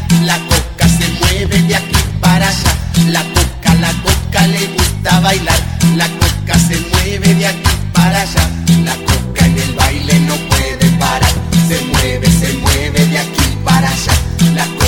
La coca se mueve de aquí para allá. La coca le gusta bailar. La coca se mueve de aquí para allá. La coca en el baile no puede parar. Se mueve de aquí para allá. La